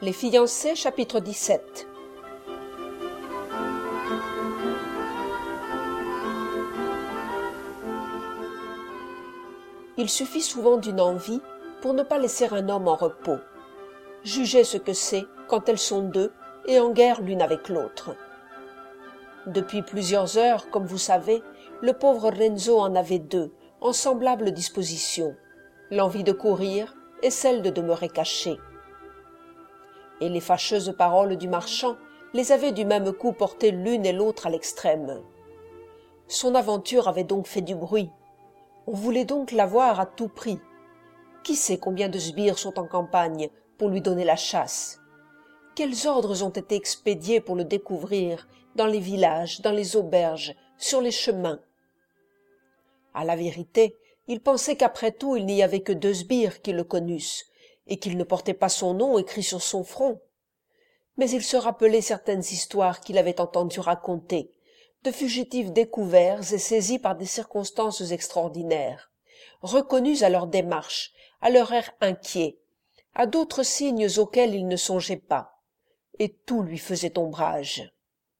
Les fiancés, chapitre 17. Il suffit souvent d'une envie pour ne pas laisser un homme en repos. Jugez ce que c'est quand elles sont deux et en guerre l'une avec l'autre. Depuis plusieurs heures, comme vous savez, le pauvre Renzo en avait deux, en semblable disposition, l'envie de courir et celle de demeurer caché. Et les fâcheuses paroles du marchand les avaient du même coup portées l'une et l'autre à l'extrême. Son aventure avait donc fait du bruit. On voulait donc l'avoir à tout prix. Qui sait combien de sbires sont en campagne pour lui donner la chasse? Quels ordres ont été expédiés pour le découvrir dans les villages, dans les auberges, sur les chemins? À la vérité, il pensait qu'après tout il n'y avait que deux sbires qui le connussent, et qu'il ne portait pas son nom écrit sur son front. Mais il se rappelait certaines histoires qu'il avait entendu raconter, de fugitifs découverts et saisis par des circonstances extraordinaires, reconnus à leur démarche, à leur air inquiet, à d'autres signes auxquels il ne songeait pas, et tout lui faisait ombrage.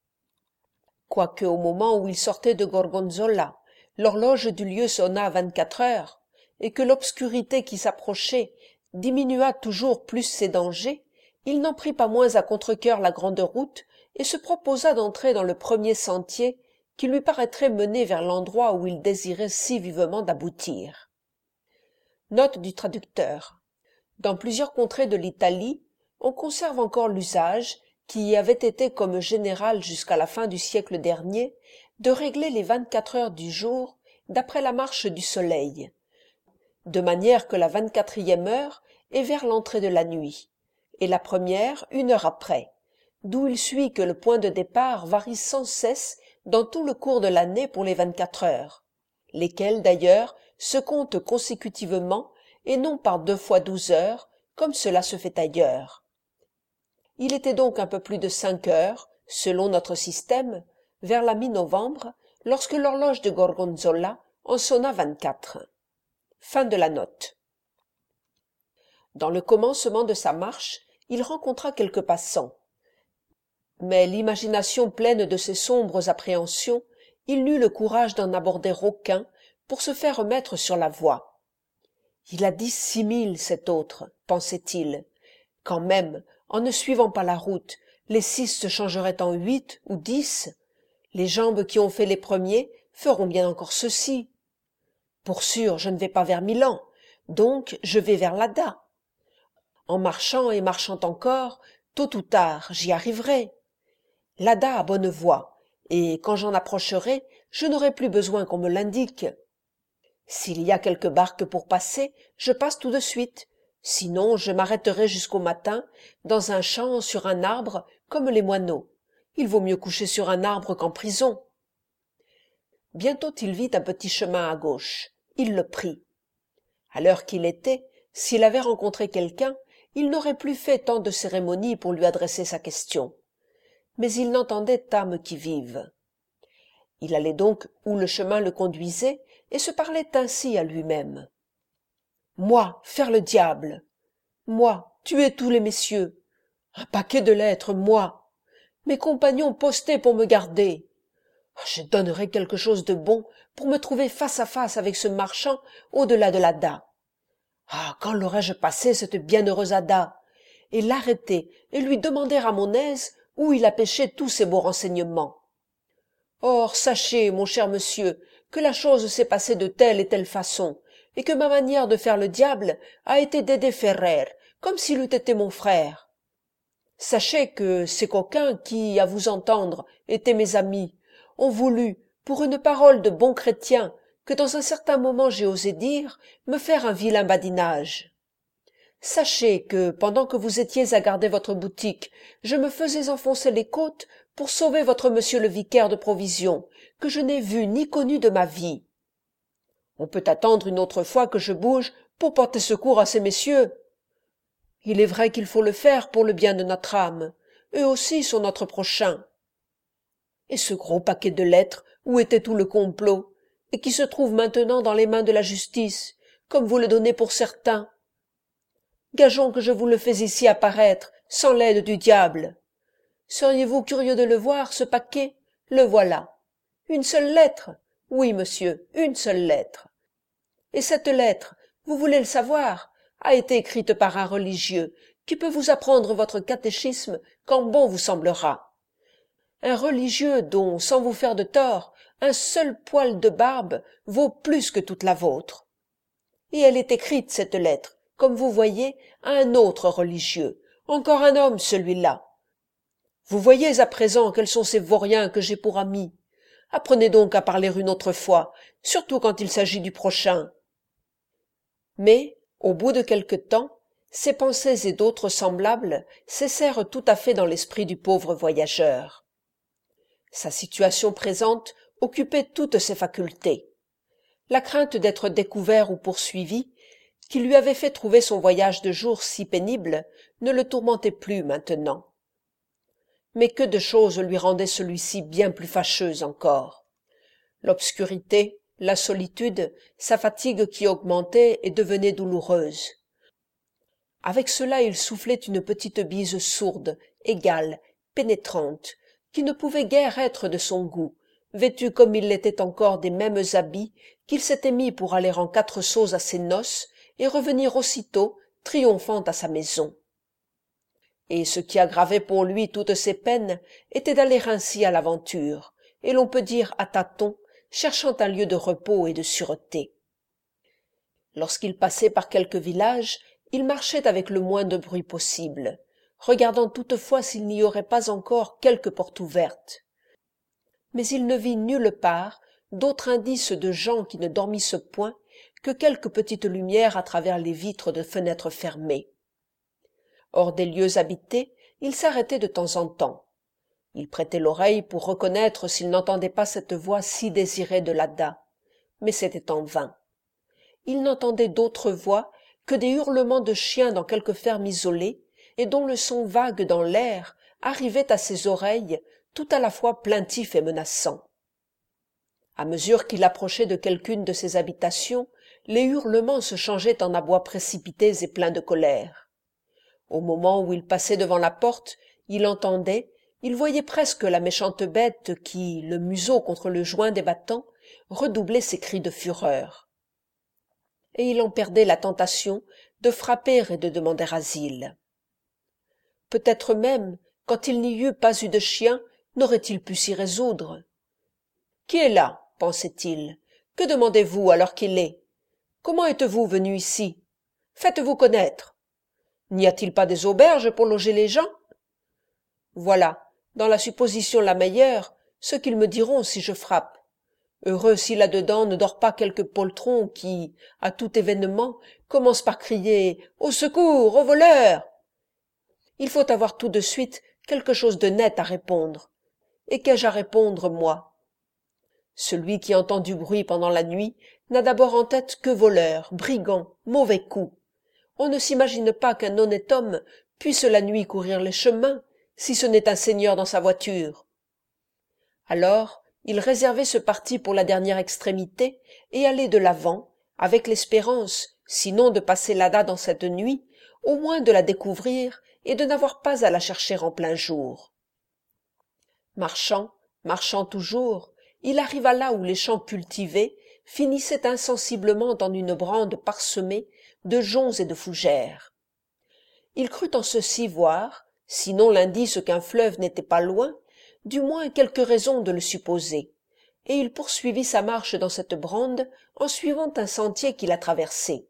Quoique au moment où il sortait de Gorgonzola, l'horloge du lieu sonna à 24 heures, et que l'obscurité qui s'approchait diminua toujours plus ses dangers, il n'en prit pas moins à contre-cœur la grande route et se proposa d'entrer dans le premier sentier qui lui paraîtrait mener vers l'endroit où il désirait si vivement d'aboutir. Note du traducteur. Dans plusieurs contrées de l'Italie, on conserve encore l'usage, qui y avait été comme général jusqu'à la fin du siècle dernier, de régler les 24 heures du jour d'après la marche du soleil, de manière que la 24e heure est vers l'entrée de la nuit, et la première 1 heure après, d'où il suit que le point de départ varie sans cesse dans tout le cours de l'année pour les 24 heures, lesquelles d'ailleurs se comptent consécutivement et non par 2 fois 12 heures, comme cela se fait ailleurs. Il était donc un peu plus de 5 heures, selon notre système, vers la mi-novembre, lorsque l'horloge de Gorgonzola en sonna 24. Fin de la note. Dans le commencement de sa marche, il rencontra quelques passants. Mais l'imagination pleine de ces sombres appréhensions, il n'eut le courage d'en aborder aucun pour se faire remettre sur la voie. Il a dit 6 000, cet autre, pensait-il. Quand même, en ne suivant pas la route, les 6 se changeraient en 8 ou 10. Les jambes qui ont fait les premiers feront bien encore ceci. Pour sûr, je ne vais pas vers Milan, donc je vais vers l'Adda. En marchant et marchant encore, tôt ou tard, j'y arriverai. L'Adda a bonne voie, et quand j'en approcherai, je n'aurai plus besoin qu'on me l'indique. S'il y a quelques barques pour passer, je passe tout de suite. Sinon, je m'arrêterai jusqu'au matin, dans un champ, sur un arbre, comme les moineaux. Il vaut mieux coucher sur un arbre qu'en prison. Bientôt il vit un petit chemin à gauche. Il le prit. À l'heure qu'il était, s'il avait rencontré quelqu'un, il n'aurait plus fait tant de cérémonie pour lui adresser sa question. Mais il n'entendait âme qui vive. Il allait donc où le chemin le conduisait et se parlait ainsi à lui-même. Moi, faire le diable. Moi, tuer tous les messieurs. Un paquet de lettres, moi. Mes compagnons postés pour me garder. Je donnerais quelque chose de bon pour me trouver face à face avec ce marchand au-delà de l'Adda. Ah, quand l'aurais-je passé, cette bienheureuse Adda, et l'arrêter et lui demander à mon aise où il a pêché tous ces beaux renseignements. Or, sachez, mon cher monsieur, que la chose s'est passée de telle et telle façon, et que ma manière de faire le diable a été d'aider Ferrer, comme s'il eût été mon frère. Sachez que ces coquins qui, à vous entendre, étaient mes amis, ont voulu, pour une parole de bon chrétien, que dans un certain moment j'ai osé dire, me faire un vilain badinage. Sachez que, pendant que vous étiez à garder votre boutique, je me faisais enfoncer les côtes pour sauver votre monsieur le vicaire de provisions, que je n'ai vu ni connu de ma vie. On peut attendre une autre fois que je bouge pour porter secours à ces messieurs. Il est vrai qu'il faut le faire pour le bien de notre âme. Eux aussi sont notre prochain. Et ce gros paquet de lettres, où était tout le complot, et qui se trouve maintenant dans les mains de la justice, comme vous le donnez pour certain. Gageons que je vous le fais ici apparaître, sans l'aide du diable. Seriez-vous curieux de le voir, ce paquet? Le voilà. Une seule lettre? Oui, monsieur, une seule lettre. Et cette lettre, vous voulez le savoir, a été écrite par un religieux qui peut vous apprendre votre catéchisme quand bon vous semblera. Un religieux dont, sans vous faire de tort, un seul poil de barbe vaut plus que toute la vôtre. Et elle est écrite, cette lettre, comme vous voyez, à un autre religieux, encore un homme celui-là. Vous voyez à présent quels sont ces vauriens que j'ai pour amis. Apprenez donc à parler une autre fois, surtout quand il s'agit du prochain. Mais, au bout de quelque temps, ces pensées et d'autres semblables cessèrent tout à fait dans l'esprit du pauvre voyageur. Sa situation présente occupait toutes ses facultés. La crainte d'être découvert ou poursuivi, qui lui avait fait trouver son voyage de jour si pénible, ne le tourmentait plus maintenant. Mais que de choses lui rendaient celui-ci bien plus fâcheux encore. L'obscurité, la solitude, sa fatigue qui augmentait et devenait douloureuse. Avec cela il soufflait une petite bise sourde, égale, pénétrante, qui ne pouvait guère être de son goût, vêtu comme il l'était encore des mêmes habits qu'il s'était mis pour aller en 4 sauts à ses noces et revenir aussitôt, triomphant à sa maison. Et ce qui aggravait pour lui toutes ses peines était d'aller ainsi à l'aventure, et l'on peut dire à tâtons, cherchant un lieu de repos et de sûreté. Lorsqu'il passait par quelque village, il marchait avec le moins de bruit possible, regardant toutefois s'il n'y aurait pas encore quelque porte ouverte. Mais il ne vit nulle part d'autre indice de gens qui ne dormissent point que quelques petites lumières à travers les vitres de fenêtres fermées. Hors des lieux habités, il s'arrêtait de temps en temps. Il prêtait l'oreille pour reconnaître s'il n'entendait pas cette voix si désirée de l'Adda, mais c'était en vain. Il n'entendait d'autre voix que des hurlements de chiens dans quelque ferme isolée, et dont le son vague dans l'air arrivait à ses oreilles tout à la fois plaintif et menaçant. À mesure qu'il approchait de quelqu'une de ces habitations, les hurlements se changeaient en abois précipités et pleins de colère. Au moment où il passait devant la porte, il entendait, il voyait presque la méchante bête qui, le museau contre le joint des battants, redoublait ses cris de fureur. Et il en perdait la tentation de frapper et de demander asile. Peut-être même, quand il n'y eût pas eu de chien, n'aurait-il pu s'y résoudre. « Qui est là ?» pensait-il. « Que demandez-vous alors qu'il est? Comment êtes-vous venu ici? Faites-vous connaître. N'y a-t-il pas des auberges pour loger les gens? Voilà, dans la supposition la meilleure, ce qu'ils me diront si je frappe. Heureux si là-dedans ne dort pas quelque poltron qui, à tout événement, commence par crier « Au secours, aux voleurs !» Il faut avoir tout de suite quelque chose de net à répondre. Et qu'ai-je à répondre, moi? Celui qui entend du bruit pendant la nuit n'a d'abord en tête que voleurs, brigands, mauvais coups. On ne s'imagine pas qu'un honnête homme puisse la nuit courir les chemins, si ce n'est un seigneur dans sa voiture. Alors, il réservait ce parti pour la dernière extrémité et allait de l'avant, avec l'espérance, sinon de passer l'Adda dans cette nuit, au moins de la découvrir et de n'avoir pas à la chercher en plein jour. Marchant, marchant toujours, il arriva là où les champs cultivés finissaient insensiblement en une brande parsemée de joncs et de fougères. Il crut en ceci voir, sinon l'indice qu'un fleuve n'était pas loin, du moins quelque raison de le supposer, et il poursuivit sa marche dans cette brande en suivant un sentier qui la traversait.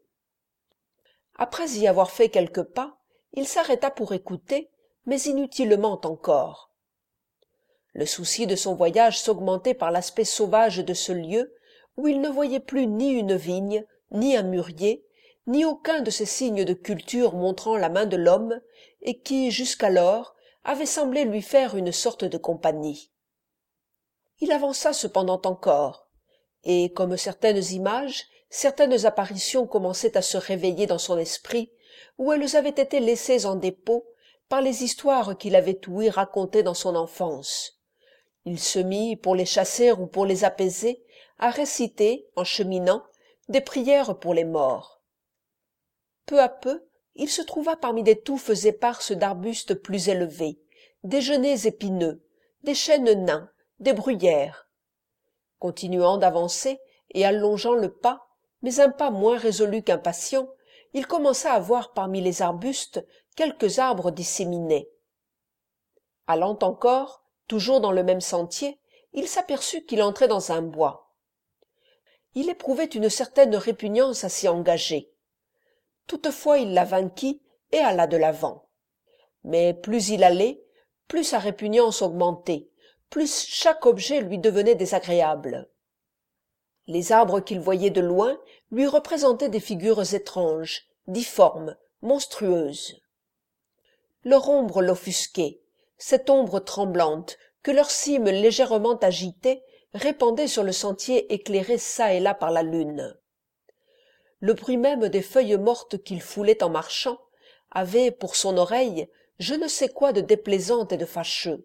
Après y avoir fait quelques pas, il s'arrêta pour écouter, mais inutilement encore. Le souci de son voyage s'augmentait par l'aspect sauvage de ce lieu, où il ne voyait plus ni une vigne, ni un mûrier, ni aucun de ces signes de culture montrant la main de l'homme, et qui, jusqu'alors, avait semblé lui faire une sorte de compagnie. Il avança cependant encore, et comme certaines images, certaines apparitions commençaient à se réveiller dans son esprit, où elles avaient été laissées en dépôt par les histoires qu'il avait ouï raconter dans son enfance. Il se mit, pour les chasser ou pour les apaiser, à réciter, en cheminant, des prières pour les morts. Peu à peu, il se trouva parmi des touffes éparses d'arbustes plus élevés, des genêts épineux, des chênes nains, des bruyères. Continuant d'avancer et allongeant le pas, mais un pas moins résolu qu'impatient, il commença à voir parmi les arbustes quelques arbres disséminés. Allant encore, toujours dans le même sentier, il s'aperçut qu'il entrait dans un bois. Il éprouvait une certaine répugnance à s'y engager. Toutefois il la vainquit et alla de l'avant. Mais plus il allait, plus sa répugnance augmentait, plus chaque objet lui devenait désagréable. Les arbres qu'il voyait de loin lui représentaient des figures étranges, difformes, monstrueuses. Leur ombre l'offusquait, cette ombre tremblante que leur cime légèrement agitée répandait sur le sentier éclairé çà et là par la lune. Le bruit même des feuilles mortes qu'il foulait en marchant avait, pour son oreille, je ne sais quoi de déplaisant et de fâcheux.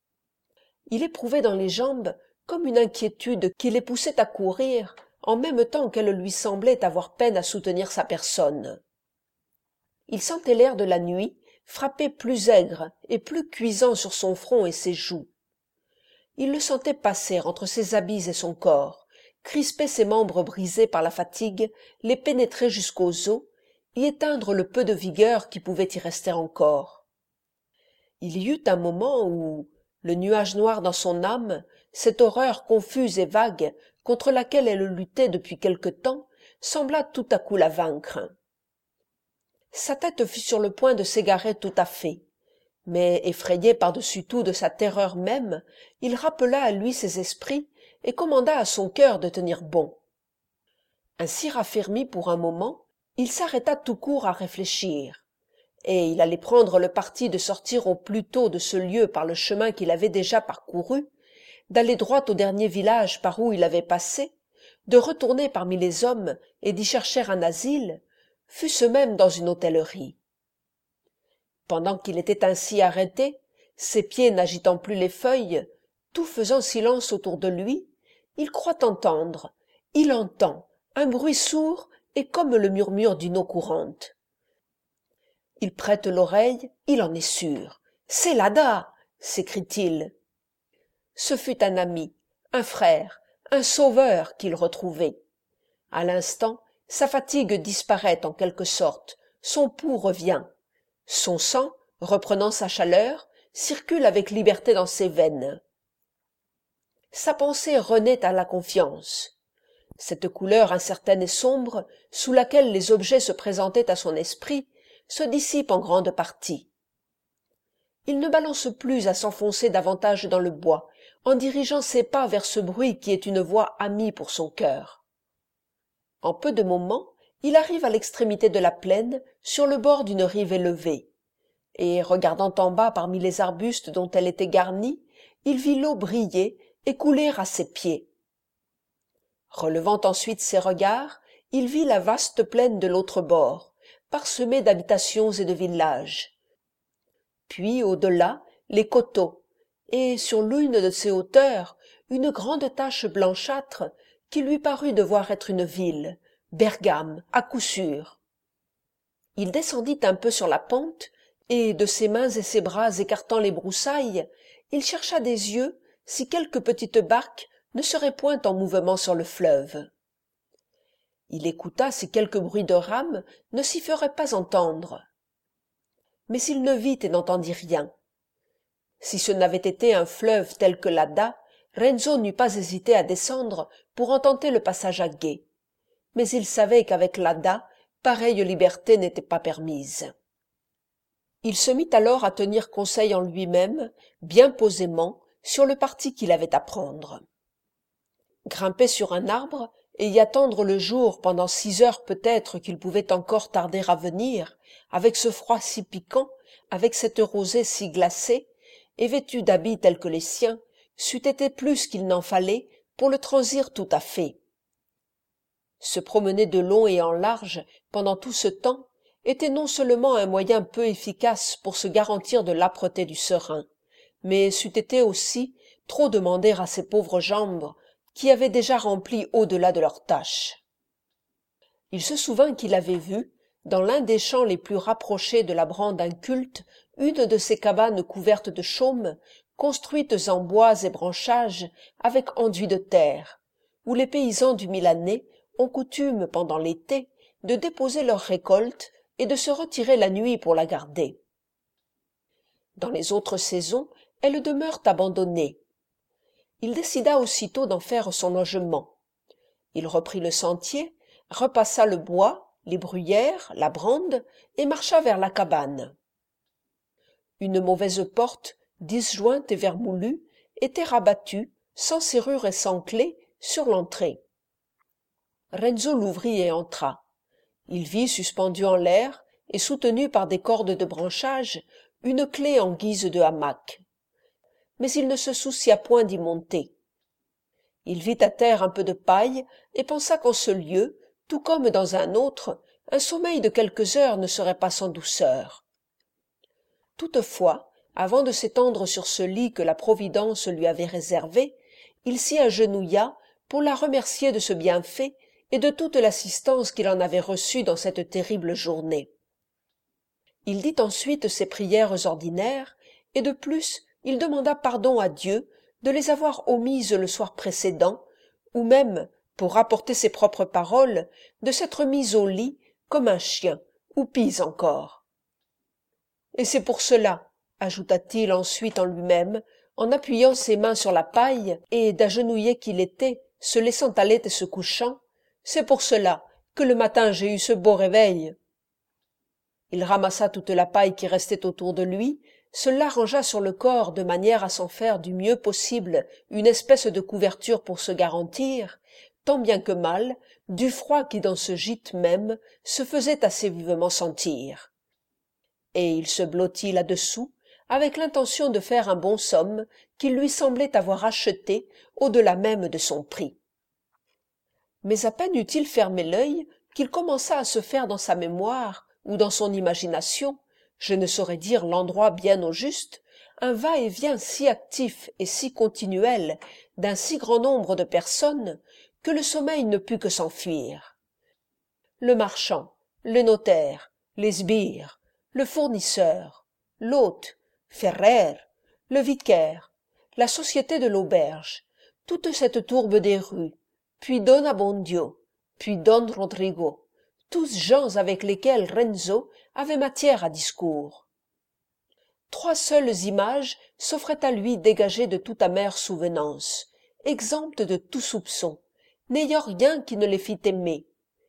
Il éprouvait dans les jambes comme une inquiétude qui les poussait à courir, en même temps qu'elle lui semblait avoir peine à soutenir sa personne. Il sentait l'air de la nuit frapper plus aigre et plus cuisant sur son front et ses joues. Il le sentait passer entre ses habits et son corps, crisper ses membres brisés par la fatigue, les pénétrer jusqu'aux os, y éteindre le peu de vigueur qui pouvait y rester encore. Il y eut un moment où, le nuage noir dans son âme, cette horreur confuse et vague contre laquelle elle luttait depuis quelque temps, sembla tout à coup la vaincre. Sa tête fut sur le point de s'égarer tout à fait, mais effrayé par-dessus tout de sa terreur même, il rappela à lui ses esprits et commanda à son cœur de tenir bon. Ainsi raffermi pour un moment, il s'arrêta tout court à réfléchir, et il allait prendre le parti de sortir au plus tôt de ce lieu par le chemin qu'il avait déjà parcouru, d'aller droit au dernier village par où il avait passé, de retourner parmi les hommes et d'y chercher un asile, fût-ce même dans une hôtellerie. Pendant qu'il était ainsi arrêté, ses pieds n'agitant plus les feuilles, tout faisant silence autour de lui, il croit entendre, il entend, un bruit sourd et comme le murmure d'une eau courante. Il prête l'oreille, il en est sûr. « C'est Lada !» s'écrie-t-il. Ce fut un ami, un frère, un sauveur qu'il retrouvait. À l'instant, sa fatigue disparaît en quelque sorte, son pouls revient. Son sang, reprenant sa chaleur, circule avec liberté dans ses veines. Sa pensée renaît à la confiance. Cette couleur incertaine et sombre, sous laquelle les objets se présentaient à son esprit, se dissipe en grande partie. Il ne balance plus à s'enfoncer davantage dans le bois, en dirigeant ses pas vers ce bruit qui est une voix amie pour son cœur. En peu de moments, il arrive à l'extrémité de la plaine, sur le bord d'une rive élevée, et, regardant en bas parmi les arbustes dont elle était garnie, il vit l'eau briller et couler à ses pieds. Relevant ensuite ses regards, il vit la vaste plaine de l'autre bord, parsemée d'habitations et de villages. Puis, au-delà, les coteaux, et sur l'une de ces hauteurs, une grande tache blanchâtre qui lui parut devoir être une ville, Bergame, à coup sûr. Il descendit un peu sur la pente, et, de ses mains et ses bras écartant les broussailles, il chercha des yeux si quelque petite barque ne serait point en mouvement sur le fleuve. Il écouta si quelque bruit de rames ne s'y ferait pas entendre. Mais il ne vit et n'entendit rien. Si ce n'avait été un fleuve tel que l'Adda, Renzo n'eût pas hésité à descendre pour en tenter le passage à gué. Mais il savait qu'avec l'Adda, pareille liberté n'était pas permise. Il se mit alors à tenir conseil en lui-même, bien posément, sur le parti qu'il avait à prendre. Grimper sur un arbre et y attendre le jour pendant 6 heures peut-être qu'il pouvait encore tarder à venir, avec ce froid si piquant, avec cette rosée si glacée, et vêtu d'habits tels que les siens, c'eût été plus qu'il n'en fallait pour le transir tout à fait. Se promener de long et en large pendant tout ce temps était non seulement un moyen peu efficace pour se garantir de l'âpreté du serein, mais c'eût été aussi trop demander à ses pauvres jambes qui avaient déjà rempli au-delà de leurs tâches. Il se souvint qu'il avait vu, dans l'un des champs les plus rapprochés de la brande inculte, une de ces cabanes couvertes de chaume, construites en bois et branchages, avec enduit de terre, où les paysans du Milanais ont coutume, pendant l'été, de déposer leur récolte et de se retirer la nuit pour la garder. Dans les autres saisons, elles demeurent abandonnées. Il décida aussitôt d'en faire son logement. Il reprit le sentier, repassa le bois, les bruyères, la brande, et marcha vers la cabane. Une mauvaise porte, disjointe et vermoulue, était rabattue, sans serrure et sans clé, sur l'entrée. Renzo l'ouvrit et entra. Il vit suspendue en l'air et soutenue par des cordes de branchage une clé en guise de hamac. Mais il ne se soucia point d'y monter. Il vit à terre un peu de paille et pensa qu'en ce lieu, tout comme dans un autre, un sommeil de quelques heures ne serait pas sans douceur. Toutefois, avant de s'étendre sur ce lit que la Providence lui avait réservé, il s'y agenouilla pour la remercier de ce bienfait et de toute l'assistance qu'il en avait reçue dans cette terrible journée. Il dit ensuite ses prières ordinaires, et de plus il demanda pardon à Dieu de les avoir omises le soir précédent, ou même, pour rapporter ses propres paroles, de s'être mis au lit comme un chien, ou pis encore. Et c'est pour cela, ajouta-t-il ensuite en lui-même, en appuyant ses mains sur la paille, et d'agenouillé qu'il était, se laissant aller et se couchant, c'est pour cela que le matin j'ai eu ce beau réveil. Il ramassa toute la paille qui restait autour de lui, se l'arrangea sur le corps de manière à s'en faire du mieux possible une espèce de couverture pour se garantir, tant bien que mal, du froid qui dans ce gîte même se faisait assez vivement sentir. Et il se blottit là-dessous, avec l'intention de faire un bon somme qu'il lui semblait avoir acheté au-delà même de son prix. Mais à peine eut-il fermé l'œil qu'il commença à se faire dans sa mémoire ou dans son imagination, je ne saurais dire l'endroit bien au juste, un va-et-vient si actif et si continuel d'un si grand nombre de personnes que le sommeil ne put que s'enfuir. Le marchand, le notaire, les sbires, le fournisseur, l'hôte, Ferrer, le vicaire, la société de l'auberge, toute cette tourbe des rues, puis Don Abbondio, puis Don Rodrigo, tous gens avec lesquels Renzo avait matière à discours. Trois seules images s'offraient à lui dégagées de toute amère souvenance, exemptes de tout soupçon, n'ayant rien qui ne les fît aimer.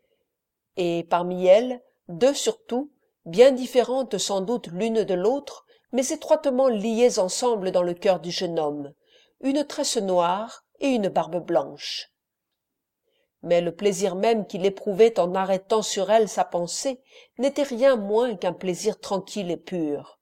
Et parmi elles, deux surtout, bien différentes sans doute l'une de l'autre, mais étroitement liées ensemble dans le cœur du jeune homme, une tresse noire et une barbe blanche. Mais le plaisir même qu'il éprouvait en arrêtant sur elle sa pensée n'était rien moins qu'un plaisir tranquille et pur.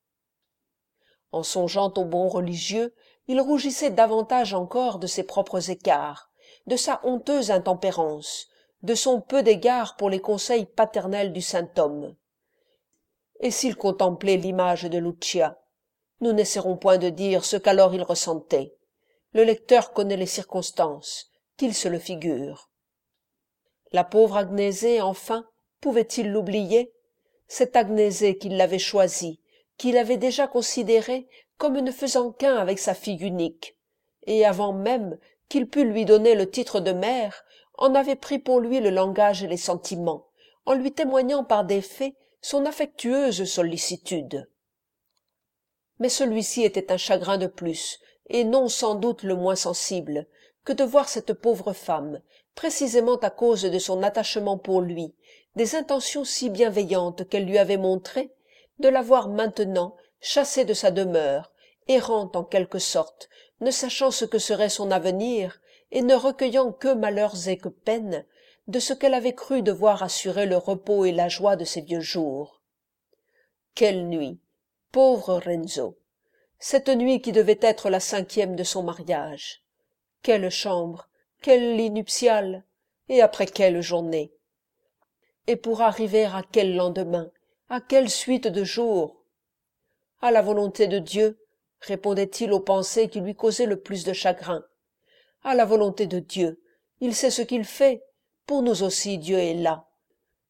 En songeant au bon religieux, il rougissait davantage encore de ses propres écarts, de sa honteuse intempérance, de son peu d'égard pour les conseils paternels du saint homme. Et s'il contemplait l'image de Lucia, nous n'essaierons point de dire ce qu'alors il ressentait. Le lecteur connaît les circonstances, qu'il se le figure. La pauvre Agnésée, enfin, pouvait-il l'oublier? Cette Agnésée qu'il l'avait choisie, qu'il avait déjà considérée comme ne faisant qu'un avec sa fille unique, et avant même qu'il pût lui donner le titre de mère, en avait pris pour lui le langage et les sentiments, en lui témoignant par des faits son affectueuse sollicitude. Mais celui-ci était un chagrin de plus, et non sans doute le moins sensible, que de voir cette pauvre femme, précisément à cause de son attachement pour lui, des intentions si bienveillantes qu'elle lui avait montrées, de la voir maintenant chassée de sa demeure, errante en quelque sorte, ne sachant ce que serait son avenir, et ne recueillant que malheurs et que peines, de ce qu'elle avait cru devoir assurer le repos et la joie de ses vieux jours. Quelle nuit, pauvre Renzo! Cette nuit qui devait être la 5e de son mariage. Quelle chambre, quel lit nuptial, et après quelle journée! Et pour arriver à quel lendemain, à quelle suite de jours? À la volonté de Dieu, répondait-il aux pensées qui lui causaient le plus de chagrin. À la volonté de Dieu, il sait ce qu'il fait, pour nous aussi Dieu est là.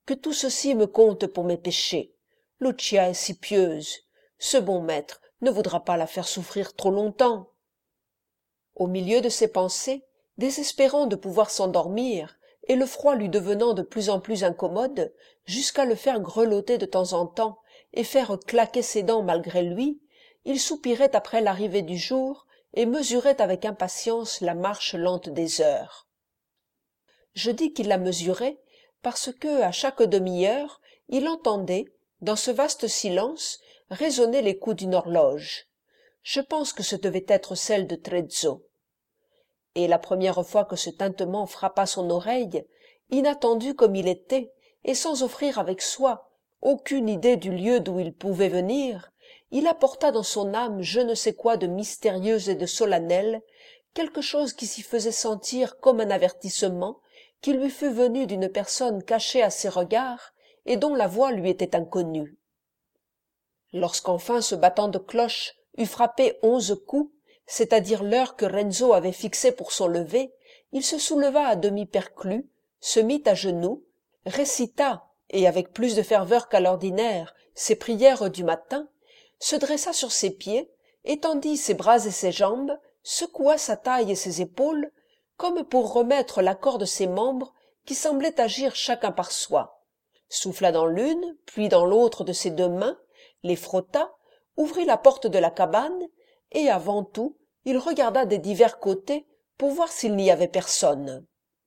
que tout ceci me compte pour mes péchés. Lucia est si pieuse. Ce bon maître ne voudra pas la faire souffrir trop longtemps. » Au milieu de ces pensées, désespérant de pouvoir s'endormir, et le froid lui devenant de plus en plus incommode, jusqu'à le faire grelotter de temps en temps et faire claquer ses dents malgré lui, il soupirait après l'arrivée du jour et mesurait avec impatience la marche lente des heures. Je dis qu'il la mesurait parce que, à chaque demi-heure, il entendait, dans ce vaste silence, résonner les coups d'une horloge. Je pense que ce devait être celle de Trezzo. Et la première fois que ce tintement frappa son oreille, inattendu comme il était, et sans offrir avec soi aucune idée du lieu d'où il pouvait venir, il apporta dans son âme je ne sais quoi de mystérieux et de solennel, quelque chose qui s'y faisait sentir comme un avertissement qui lui fût venu d'une personne cachée à ses regards et dont la voix lui était inconnue. Lorsqu'enfin ce battant de cloche eut frappé 11 coups, c'est-à-dire l'heure que Renzo avait fixée pour son lever, il se souleva à demi perclus, se mit à genoux, récita, et avec plus de ferveur qu'à l'ordinaire, ses prières du matin, se dressa sur ses pieds, étendit ses bras et ses jambes, secoua sa taille et ses épaules, comme pour remettre l'accord de ses membres qui semblaient agir chacun par soi, souffla dans l'une, puis dans l'autre de ses 2 mains, les frotta, ouvrit la porte de la cabane, et avant tout, il regarda des divers côtés pour voir s'il n'y avait personne.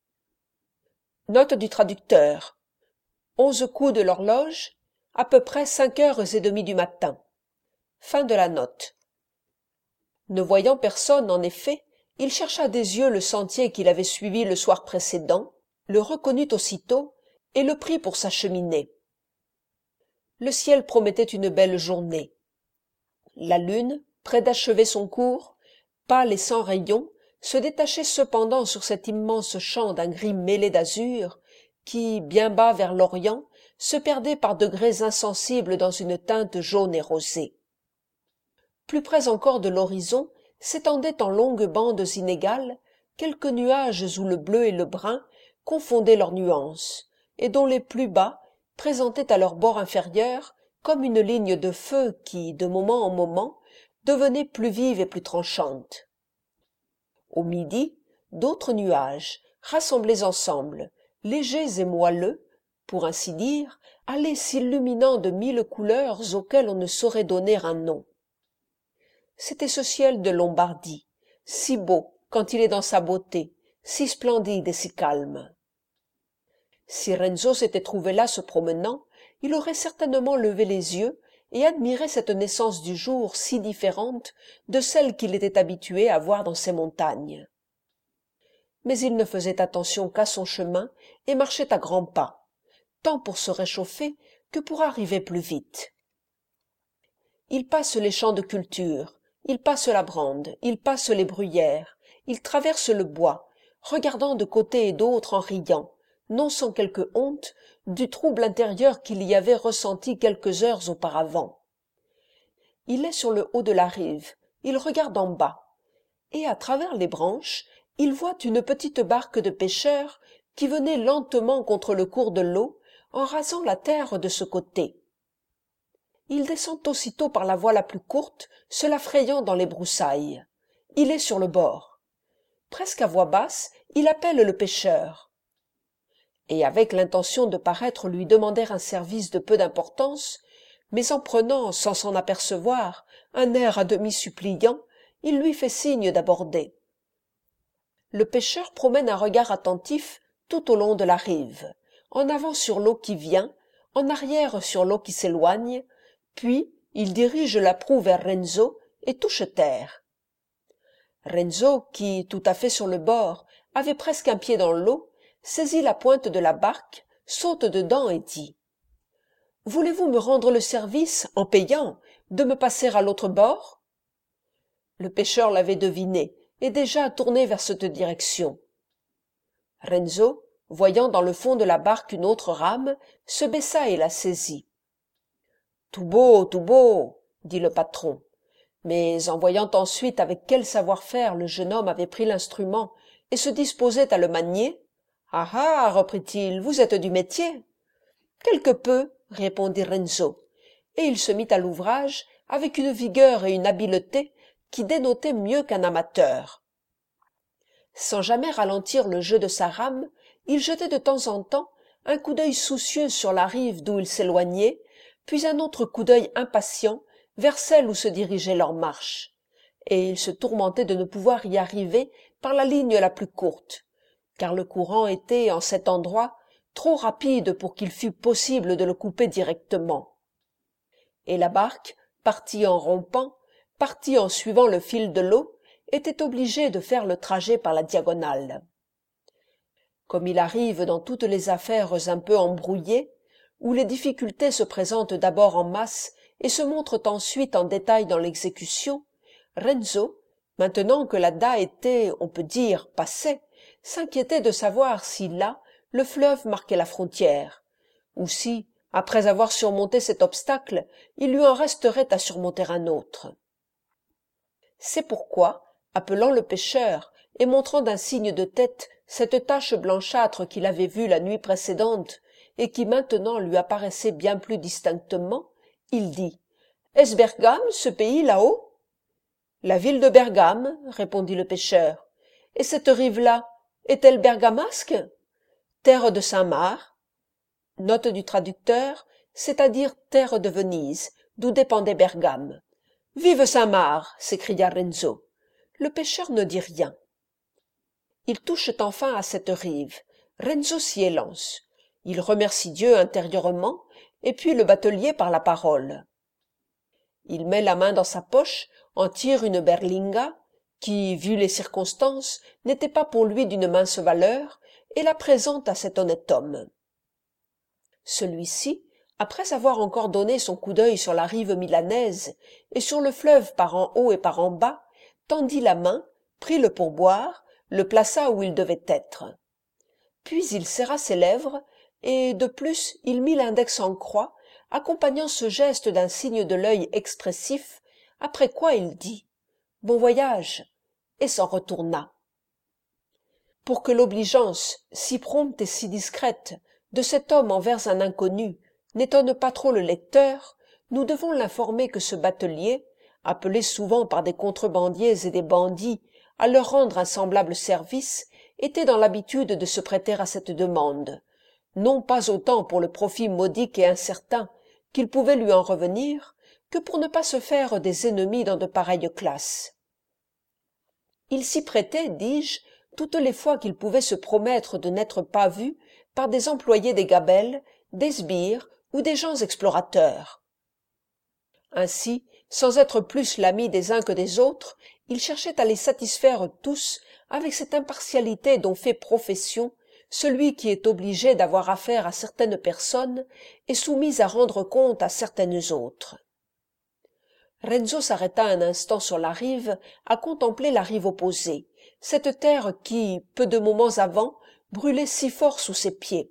Note du traducteur. 11 coups de l'horloge, à peu près 5h30 du matin. Fin de la note. Ne voyant personne, en effet, il chercha des yeux le sentier qu'il avait suivi le soir précédent, le reconnut aussitôt et le prit pour s'acheminer. Le ciel promettait une belle journée. La lune, près d'achever son cours, pâle et sans rayons, se détachait cependant sur cet immense champ d'un gris mêlé d'azur qui, bien bas vers l'orient, se perdait par degrés insensibles dans une teinte jaune et rosée. Plus près encore de l'horizon s'étendaient en longues bandes inégales quelques nuages où le bleu et le brun confondaient leurs nuances, et dont les plus bas présentaient à leur bord inférieur comme une ligne de feu qui, de moment en moment, devenait plus vive et plus tranchante. Au midi, d'autres nuages, rassemblés ensemble, légers et moelleux, pour ainsi dire, allaient s'illuminant de 1000 couleurs auxquelles on ne saurait donner un nom. C'était ce ciel de Lombardie, si beau quand il est dans sa beauté, si splendide et si calme. Si Renzo s'était trouvé là se promenant, il aurait certainement levé les yeux et admiré cette naissance du jour si différente de celle qu'il était habitué à voir dans ces montagnes. Mais il ne faisait attention qu'à son chemin et marchait à grands pas, tant pour se réchauffer que pour arriver plus vite. Il passe les champs de culture, il passe la brande, il passe les bruyères, il traverse le bois, regardant de côté et d'autre en riant, non sans quelque honte, du trouble intérieur qu'il y avait ressenti quelques heures auparavant. Il est sur le haut de la rive, il regarde en bas, et à travers les branches, il voit une petite barque de pêcheurs qui venait lentement contre le cours de l'eau en rasant la terre de ce côté. Il descend aussitôt par la voie la plus courte, se la frayant dans les broussailles. Il est sur le bord. Presque à voix basse, il appelle le pêcheur. Et avec l'intention de paraître lui demander un service de peu d'importance, mais en prenant, sans s'en apercevoir, un air à demi suppliant, il lui fait signe d'aborder. Le pêcheur promène un regard attentif tout au long de la rive, en avant sur l'eau qui vient, en arrière sur l'eau qui s'éloigne, puis il dirige la proue vers Renzo et touche terre. Renzo, qui, tout à fait sur le bord, avait presque un pied dans l'eau, saisit la pointe de la barque, saute dedans et dit « Voulez-vous me rendre le service, en payant, de me passer à l'autre bord ?» Le pêcheur l'avait deviné, et déjà tourné vers cette direction. Renzo, voyant dans le fond de la barque une autre rame, se baissa et la saisit. « Tout beau, dit le patron. Mais en voyant ensuite avec quel savoir-faire le jeune homme avait pris l'instrument et se disposait à le manier, « Ah, ah, reprit-il, vous êtes du métier. » Quelque peu, répondit Renzo, et il se mit à l'ouvrage avec une vigueur et une habileté qui dénotaient mieux qu'un amateur. Sans jamais ralentir le jeu de sa rame, il jetait de temps en temps un coup d'œil soucieux sur la rive d'où il s'éloignait, puis un autre coup d'œil impatient vers celle où se dirigeait leur marche, et il se tourmentait de ne pouvoir y arriver par la ligne la plus courte, car le courant était, en cet endroit, trop rapide pour qu'il fût possible de le couper directement. Et la barque, partie en rompant, partie en suivant le fil de l'eau, était obligée de faire le trajet par la diagonale. Comme il arrive dans toutes les affaires un peu embrouillées, où les difficultés se présentent d'abord en masse et se montrent ensuite en détail dans l'exécution, Renzo, maintenant que la da était, on peut dire, passée, s'inquiétait de savoir si là, le fleuve marquait la frontière, ou si, après avoir surmonté cet obstacle, il lui en resterait à surmonter un autre. C'est pourquoi, appelant le pêcheur et montrant d'un signe de tête cette tache blanchâtre qu'il avait vue la nuit précédente et qui maintenant lui apparaissait bien plus distinctement, il dit « Est-ce Bergame, ce pays là-haut » ? « La ville de Bergame, répondit le pêcheur. « Et cette rive-là, est-elle bergamasque ?»« Terre de Saint-Marc. » Note du traducteur, c'est-à-dire terre de Venise, d'où dépendait Bergame. « Vive Saint-Marc » s'écria Renzo. Le pêcheur ne dit rien. Ils touchent enfin à cette rive. Renzo s'y élance. Il remercie Dieu intérieurement, et puis le batelier par la parole. Il met la main dans sa poche, en tire une berlinga, qui, vu les circonstances, n'était pas pour lui d'une mince valeur, et la présente à cet honnête homme. Celui-ci, après avoir encore donné son coup d'œil sur la rive milanaise et sur le fleuve par en haut et par en bas, tendit la main, prit le pourboire, le plaça où il devait être. Puis il serra ses lèvres, et de plus il mit l'index en croix, accompagnant ce geste d'un signe de l'œil expressif, après quoi il dit « Bon voyage » et s'en retourna. Pour que l'obligeance, si prompte et si discrète, de cet homme envers un inconnu n'étonne pas trop le lecteur, nous devons l'informer que ce batelier, appelé souvent par des contrebandiers et des bandits à leur rendre un semblable service, était dans l'habitude de se prêter à cette demande, non pas autant pour le profit modique et incertain qu'il pouvait lui en revenir, que pour ne pas se faire des ennemis dans de pareilles classes. Il s'y prêtait, dis-je, toutes les fois qu'il pouvait se promettre de n'être pas vu par des employés des gabelles, des sbires ou des gens explorateurs. Ainsi, sans être plus l'ami des uns que des autres, il cherchait à les satisfaire tous avec cette impartialité dont fait profession celui qui est obligé d'avoir affaire à certaines personnes et soumis à rendre compte à certaines autres. Renzo s'arrêta un instant sur la rive à contempler la rive opposée, cette terre qui, peu de moments avant, brûlait si fort sous ses pieds.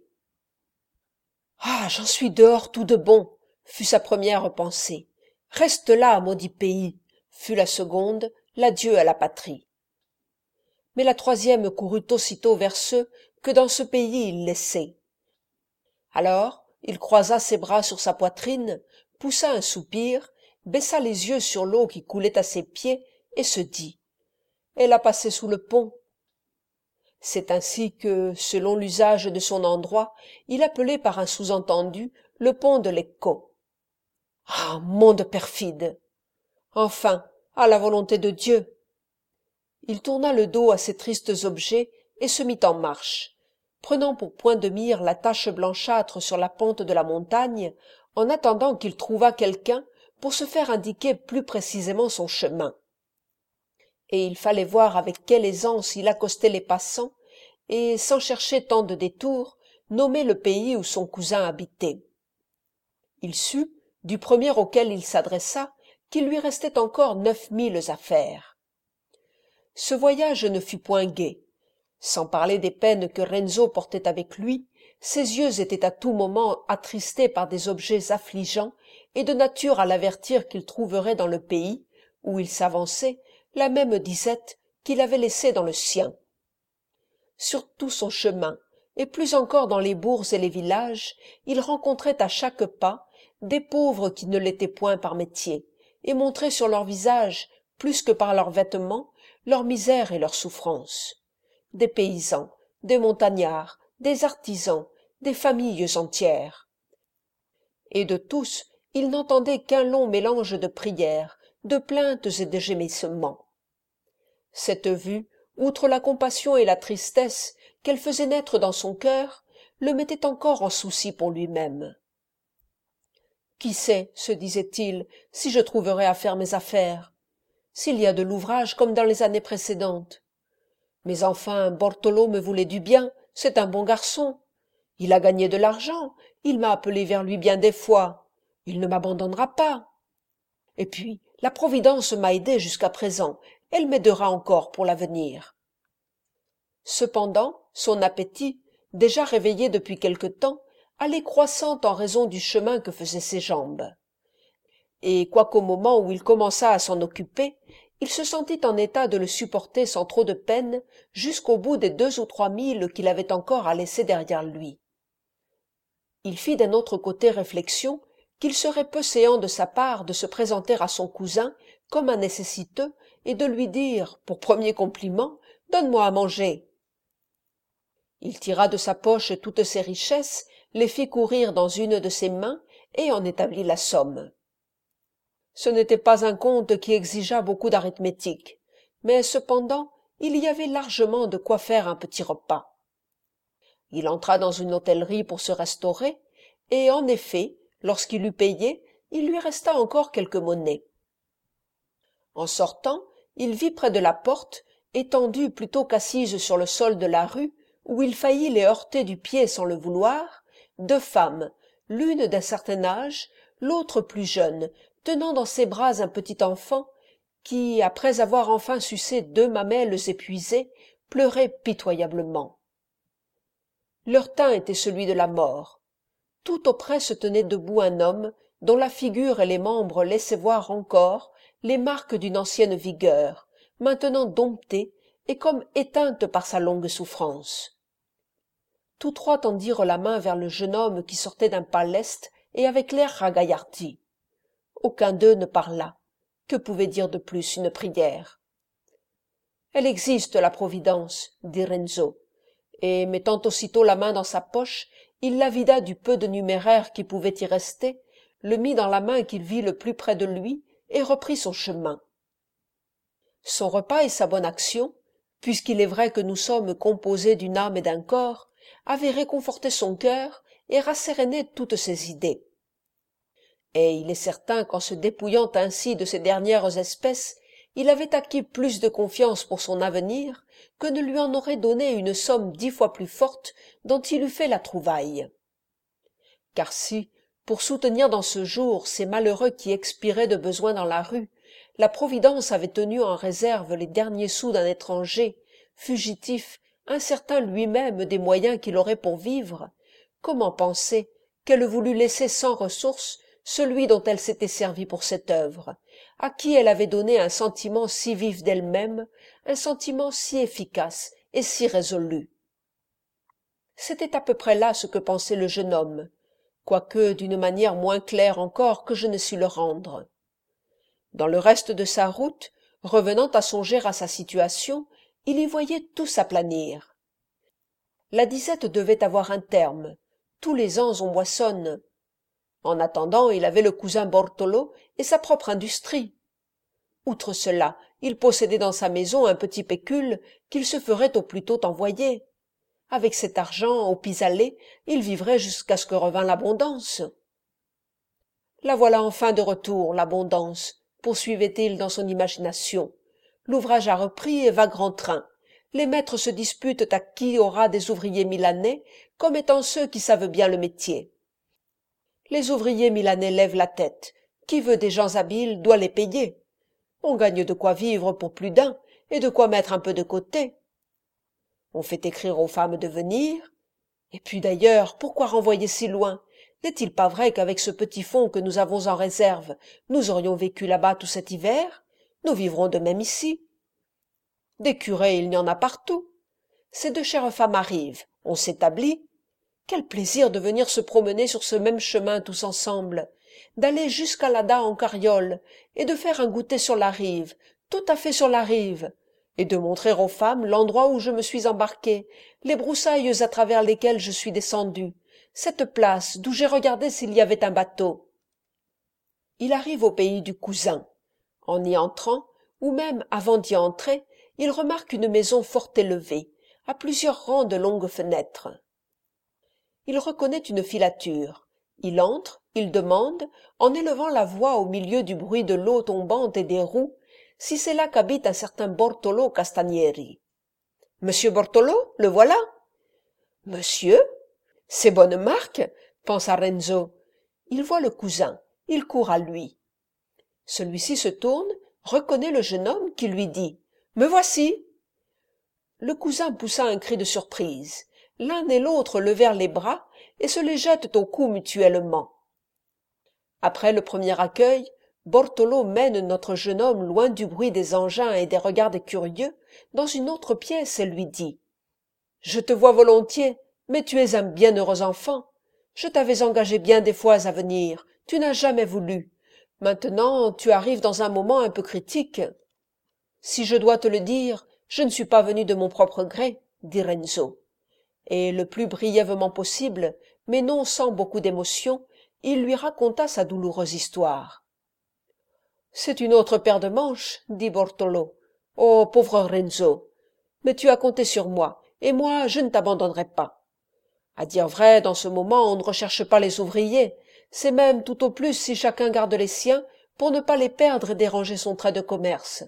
« Ah, j'en suis dehors tout de bon !» fut sa première pensée. « Reste là, maudit pays !» fut la seconde, l'adieu à la patrie. Mais la troisième courut aussitôt vers ceux que dans ce pays il laissait. Alors, il croisa ses bras sur sa poitrine, poussa un soupir, baissa les yeux sur l'eau qui coulait à ses pieds et se dit « Elle a passé sous le pont ». C'est ainsi que, selon l'usage de son endroit, il appelait par un sous-entendu le pont de Lecco. Ah, monde perfide! Enfin, à la volonté de Dieu! Il tourna le dos à ces tristes objets et se mit en marche, prenant pour point de mire la tache blanchâtre sur la pente de la montagne, en attendant qu'il trouvât quelqu'un pour se faire indiquer plus précisément son chemin. Et il fallait voir avec quelle aisance il accostait les passants, et, sans chercher tant de détours, nommer le pays où son cousin habitait. Il sut, du premier auquel il s'adressa, qu'il lui restait encore 9 milles à faire. Ce voyage ne fut point gai. Sans parler des peines que Renzo portait avec lui, ses yeux étaient à tout moment attristés par des objets affligeants et de nature à l'avertir qu'il trouverait dans le pays, où il s'avançait, la même disette qu'il avait laissée dans le sien. Sur tout son chemin, et plus encore dans les bourgs et les villages, il rencontrait à chaque pas des pauvres qui ne l'étaient point par métier, et montraient sur leur visage, plus que par leurs vêtements, leur misère et leur souffrance. Des paysans, des montagnards, des artisans, des familles entières. Et de tous, il n'entendait qu'un long mélange de prières, de plaintes et de gémissements. Cette vue, outre la compassion et la tristesse qu'elle faisait naître dans son cœur, le mettait encore en souci pour lui-même. Qui sait, se disait-il, si je trouverai à faire mes affaires, s'il y a de l'ouvrage comme dans les années précédentes. Mais enfin, Bortolo me voulait du bien, c'est un bon garçon. Il a gagné de l'argent, il m'a appelé vers lui bien des fois. Il ne m'abandonnera pas. Et puis, la Providence m'a aidé jusqu'à présent, elle m'aidera encore pour l'avenir. Cependant, son appétit, déjà réveillé depuis quelque temps, allait croissant en raison du chemin que faisaient ses jambes. Et quoiqu'au moment où il commença à s'en occuper, il se sentit en état de le supporter sans trop de peine jusqu'au bout des 2 ou 3 milles qu'il avait encore à laisser derrière lui. Il fit d'un autre côté réflexion qu'il serait peu séant de sa part de se présenter à son cousin comme un nécessiteux et de lui dire, pour premier compliment, « Donne-moi à manger ». Il tira de sa poche toutes ses richesses, les fit courir dans une de ses mains et en établit la somme. Ce n'était pas un compte qui exigeât beaucoup d'arithmétique, mais cependant il y avait largement de quoi faire un petit repas. Il entra dans une hôtellerie pour se restaurer, et en effet, lorsqu'il eut payé, il lui resta encore quelques monnaies. En sortant, il vit près de la porte, étendue plutôt qu'assise sur le sol de la rue, où il faillit les heurter du pied sans le vouloir, 2 femmes, l'une d'un certain âge, l'autre plus jeune, tenant dans ses bras un petit enfant qui, après avoir enfin sucé 2 mamelles épuisées, pleurait pitoyablement. Leur teint était celui de la mort. Tout auprès se tenait debout un homme dont la figure et les membres laissaient voir encore les marques d'une ancienne vigueur, maintenant domptée et comme éteinte par sa longue souffrance. Tous 3 tendirent la main vers le jeune homme qui sortait d'un pas leste et avec l'air ragaillardi. Aucun d'eux ne parla. Que pouvait dire de plus une prière? « Elle existe, la Providence, » dit Renzo, et, mettant aussitôt la main dans sa poche, il la vida du peu de numéraire qui pouvait y rester, le mit dans la main qu'il vit le plus près de lui, et reprit son chemin. Son repas et sa bonne action, puisqu'il est vrai que nous sommes composés d'une âme et d'un corps, avaient réconforté son cœur et rasséréné toutes ses idées. Et il est certain qu'en se dépouillant ainsi de ses dernières espèces, il avait acquis plus de confiance pour son avenir que ne lui en aurait donné une somme 10 fois plus forte dont il eût fait la trouvaille. Car si, pour soutenir dans ce jour ces malheureux qui expiraient de besoin dans la rue, la Providence avait tenu en réserve les derniers sous d'un étranger, fugitif, incertain lui-même des moyens qu'il aurait pour vivre, comment penser qu'elle voulût laisser sans ressources celui dont elle s'était servie pour cette œuvre, à qui elle avait donné un sentiment si vif d'elle-même, un sentiment si efficace et si résolu. C'était à peu près là ce que pensait le jeune homme, quoique d'une manière moins claire encore que je ne sus le rendre. Dans le reste de sa route, revenant à songer à sa situation, il y voyait tout s'aplanir. La disette devait avoir un terme. Tous les ans on moissonne. En attendant, il avait le cousin Bortolo et sa propre industrie. Outre cela, il possédait dans sa maison un petit pécule qu'il se ferait au plus tôt envoyer. Avec cet argent, au pis-aller, il vivrait jusqu'à ce que revînt l'abondance. La voilà enfin de retour, l'abondance, poursuivait-il dans son imagination. L'ouvrage a repris et va grand train. Les maîtres se disputent à qui aura des ouvriers milanais, comme étant ceux qui savent bien le métier. Les ouvriers milanais lèvent la tête. Qui veut des gens habiles doit les payer. On gagne de quoi vivre pour plus d'un, et de quoi mettre un peu de côté. On fait écrire aux femmes de venir. Et puis d'ailleurs, pourquoi renvoyer si loin? N'est-il pas vrai qu'avec ce petit fonds que nous avons en réserve, nous aurions vécu là-bas tout cet hiver? Nous vivrons de même ici. Des curés, il y en a partout. Ces 2 chères femmes arrivent. On s'établit. Quel plaisir de venir se promener sur ce même chemin tous ensemble, d'aller jusqu'à Lada en carriole, et de faire un goûter sur la rive, tout à fait sur la rive, et de montrer aux femmes l'endroit où je me suis embarqué, les broussailles à travers lesquelles je suis descendu, cette place d'où j'ai regardé s'il y avait un bateau. Il arrive au pays du cousin. En y entrant, ou même avant d'y entrer, il remarque une maison fort élevée, à plusieurs rangs de longues fenêtres. Il reconnaît une filature. Il entre, il demande, en élevant la voix au milieu du bruit de l'eau tombante et des roues, si c'est là qu'habite un certain Bortolo Castagnieri. « Monsieur Bortolo, le voilà ?»« Monsieur ?» C'est bonne marque, pensa Renzo. Il voit le cousin, il court à lui. Celui-ci se tourne, reconnaît le jeune homme qui lui dit « Me voici !» Le cousin poussa un cri de surprise. L'un et l'autre levèrent les bras et se les jettent au cou mutuellement. Après le premier accueil, Bortolo mène notre jeune homme loin du bruit des engins et des regards des curieux, dans une autre pièce et lui dit « Je te vois volontiers, mais tu es un bienheureux enfant. Je t'avais engagé bien des fois à venir, tu n'as jamais voulu. Maintenant, tu arrives dans un moment un peu critique. »« Si je dois te le dire, je ne suis pas venu de mon propre gré, » dit Renzo. Et le plus brièvement possible, mais non sans beaucoup d'émotion, il lui raconta sa douloureuse histoire. « C'est une autre paire de manches, » dit Bortolo. « Oh, pauvre Renzo! Mais tu as compté sur moi, et moi je ne t'abandonnerai pas. À dire vrai, dans ce moment on ne recherche pas les ouvriers, c'est même tout au plus si chacun garde les siens pour ne pas les perdre et déranger son trait de commerce.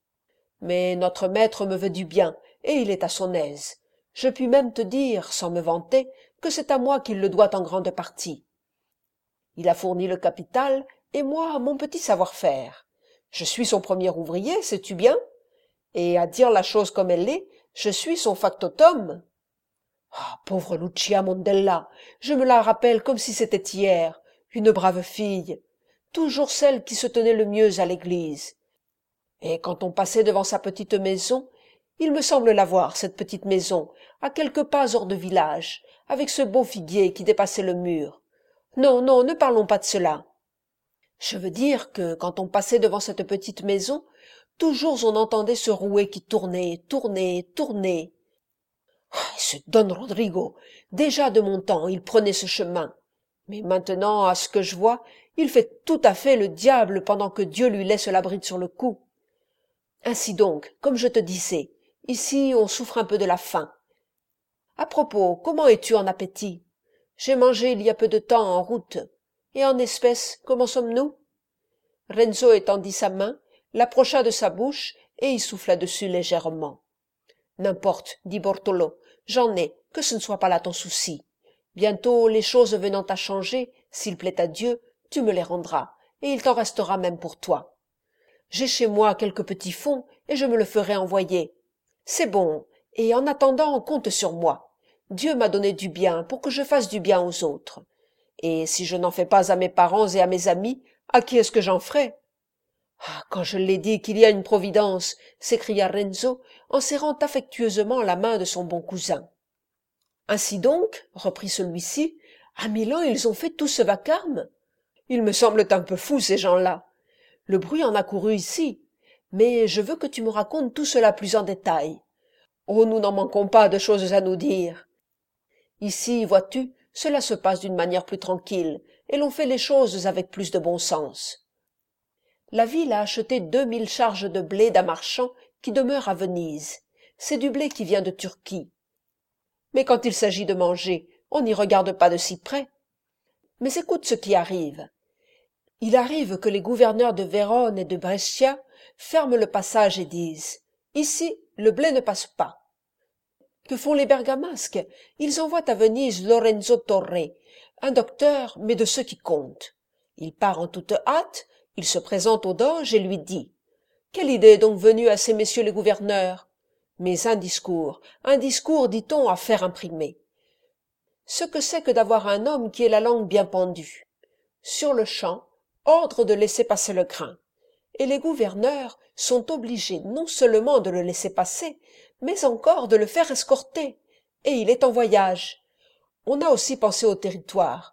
Mais notre maître me veut du bien, et il est à son aise. Je puis même te dire, sans me vanter, que c'est à moi qu'il le doit en grande partie. Il a fourni le capital, et moi mon petit savoir-faire. Je suis son premier ouvrier, sais-tu bien? Et à dire la chose comme elle est, je suis son factotum. Ah, pauvre Lucia Mondella, je me la rappelle comme si c'était hier, une brave fille, toujours celle qui se tenait le mieux à l'église. Et quand on passait devant sa petite maison, il me semble la voir, cette petite maison, à quelques pas hors de village, avec ce beau figuier qui dépassait le mur. Non, non, ne parlons pas de cela. Je veux dire que, quand on passait devant cette petite maison, toujours on entendait ce rouet qui tournait, tournait, tournait. Ah, ce Don Rodrigo, déjà de mon temps, il prenait ce chemin. Mais maintenant, à ce que je vois, il fait tout à fait le diable pendant que Dieu lui laisse la bride sur le cou. Ainsi donc, comme je te disais, ici on souffre un peu de la faim. À propos, comment es-tu en appétit? J'ai mangé il y a peu de temps en route. Et en espèces, comment sommes-nous? Renzo étendit sa main, l'approcha de sa bouche et y souffla dessus légèrement. N'importe, dit Bortolo, j'en ai, que ce ne soit pas là ton souci. Bientôt, les choses venant à changer, s'il plaît à Dieu, tu me les rendras, et il t'en restera même pour toi. J'ai chez moi quelques petits fonds, et je me le ferai envoyer. C'est bon, et en attendant, compte sur moi. Dieu m'a donné du bien pour que je fasse du bien aux autres. Et si je n'en fais pas à mes parents et à mes amis, à qui est-ce que j'en ferai? Ah, quand je l'ai dit qu'il y a une providence, s'écria Renzo, en serrant affectueusement la main de son bon cousin. Ainsi donc, reprit celui-ci, à Milan ils ont fait tout ce vacarme? Ils me semblent un peu fous, ces gens-là. Le bruit en a couru ici, mais je veux que tu me racontes tout cela plus en détail. Oh, nous n'en manquons pas de choses à nous dire. Ici, vois-tu, cela se passe d'une manière plus tranquille, et l'on fait les choses avec plus de bon sens. La ville a acheté 2000 charges de blé d'un marchand qui demeure à Venise. C'est du blé qui vient de Turquie. Mais quand il s'agit de manger, on n'y regarde pas de si près. Mais écoute ce qui arrive. Il arrive que les gouverneurs de Vérone et de Brescia ferment le passage et disent « Ici, le blé ne passe pas ». Que font les bergamasques? Ils envoient à Venise Lorenzo Torre, un docteur, mais de ceux qui comptent. Il part en toute hâte, il se présente au doge et lui dit « Quelle idée est donc venue à ces messieurs les gouverneurs ?» Mais un discours, dit-on, à faire imprimer. Ce que c'est que d'avoir un homme qui ait la langue bien pendue. Sur-le-champ, ordre de laisser passer le grain. Et les gouverneurs sont obligés non seulement de le laisser passer, mais encore de le faire escorter. et il est en voyage. On a aussi pensé au territoire.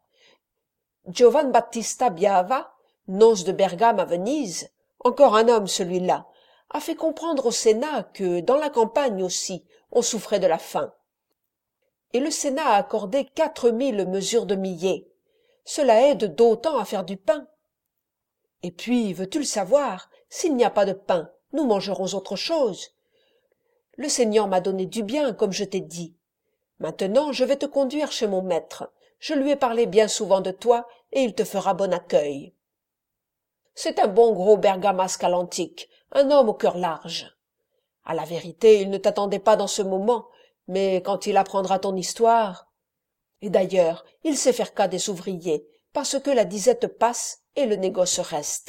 Giovan Battista Biava, nonce de Bergame à Venise, encore un homme celui-là, a fait comprendre au Sénat que, dans la campagne aussi, on souffrait de la faim. Et le Sénat a accordé 4000 mesures de millet. Cela aide d'autant à faire du pain. Et puis, veux-tu le savoir, s'il n'y a pas de pain, nous mangerons autre chose. Le Seigneur m'a donné du bien, comme je t'ai dit. Maintenant, je vais te conduire chez mon maître. Je lui ai parlé bien souvent de toi, et il te fera bon accueil. C'est un bon gros bergamasque à l'antique, un homme au cœur large. À la vérité, il ne t'attendait pas dans ce moment, mais quand il apprendra ton histoire... Et d'ailleurs, il sait faire cas des ouvriers, parce que la disette passe et le négoce reste.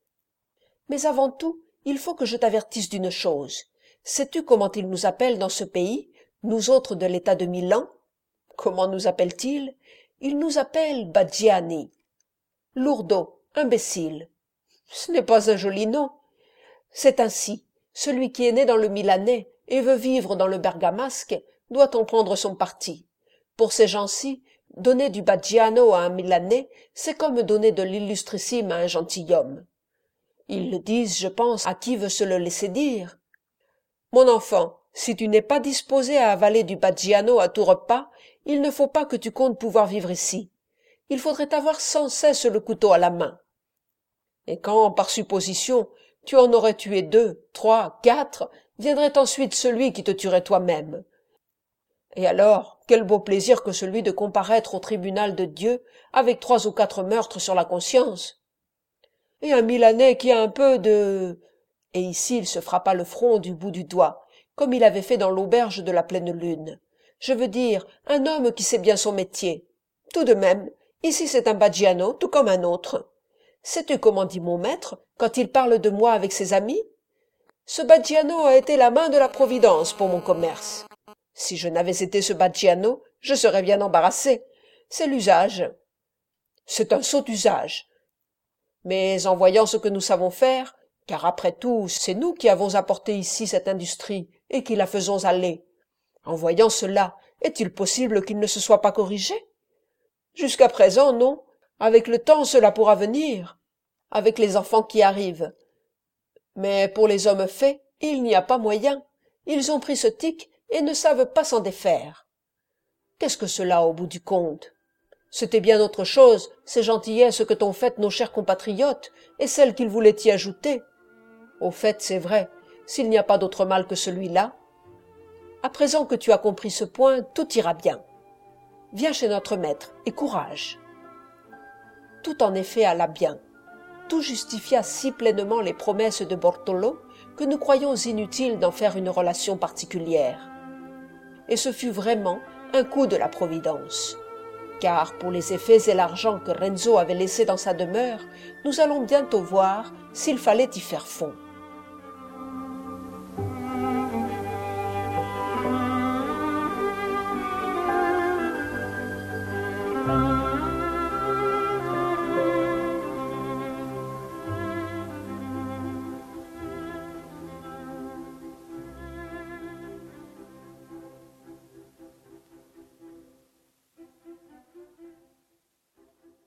Mais avant tout, il faut que je t'avertisse d'une chose. Sais-tu comment ils nous appellent dans ce pays, nous autres de l'état de Milan? Comment nous appellent-ils? Ils nous appellent Baggiani. Lourdeau, imbécile. Ce n'est pas un joli nom. C'est ainsi. Celui qui est né dans le Milanais et veut vivre dans le bergamasque doit en prendre son parti. Pour ces gens-ci, donner du Baggiano à un Milanais, c'est comme donner de l'illustrissime à un gentilhomme. Ils le disent, je pense, à qui veut se le laisser dire. Mon enfant, si tu n'es pas disposé à avaler du Baggiano à tout repas, il ne faut pas que tu comptes pouvoir vivre ici. Il faudrait avoir sans cesse le couteau à la main. Et quand, par supposition, tu en aurais tué 2, 3, 4, viendrait ensuite celui qui te tuerait toi-même. Et alors, quel beau plaisir que celui de comparaître au tribunal de Dieu avec 3 ou 4 meurtres sur la conscience. Et un Milanais qui a un peu de... Et ici il se frappa le front du bout du doigt, comme il avait fait dans l'auberge de la pleine lune. Je veux dire, un homme qui sait bien son métier. Tout de même, ici c'est un Baggiano, tout comme un autre. Sais-tu comment dit mon maître, quand il parle de moi avec ses amis? Ce Baggiano a été la main de la Providence pour mon commerce. Si je n'avais été ce Baggiano, je serais bien embarrassé. C'est l'usage. C'est un sot usage. Mais en voyant ce que nous savons faire, car après tout, c'est nous qui avons apporté ici cette industrie et qui la faisons aller. En voyant cela, est-il possible qu'il ne se soit pas corrigé? Jusqu'à présent, non. Avec le temps, cela pourra venir. Avec les enfants qui arrivent. Mais pour les hommes faits, il n'y a pas moyen. Ils ont pris ce tic et ne savent pas s'en défaire. Qu'est-ce que cela au bout du compte? C'était bien autre chose, ces gentillesses que t'ont faites nos chers compatriotes, et celles qu'ils voulaient y ajouter. Au fait, c'est vrai, s'il n'y a pas d'autre mal que celui-là. À présent que tu as compris ce point, tout ira bien. Viens chez notre maître, et courage. Tout en effet alla bien. Tout justifia si pleinement les promesses de Bortolo que nous croyons inutile d'en faire une relation particulière. Et ce fut vraiment un coup de la Providence. Car pour les effets et l'argent que Renzo avait laissés dans sa demeure, nous allons bientôt voir s'il fallait y faire fond.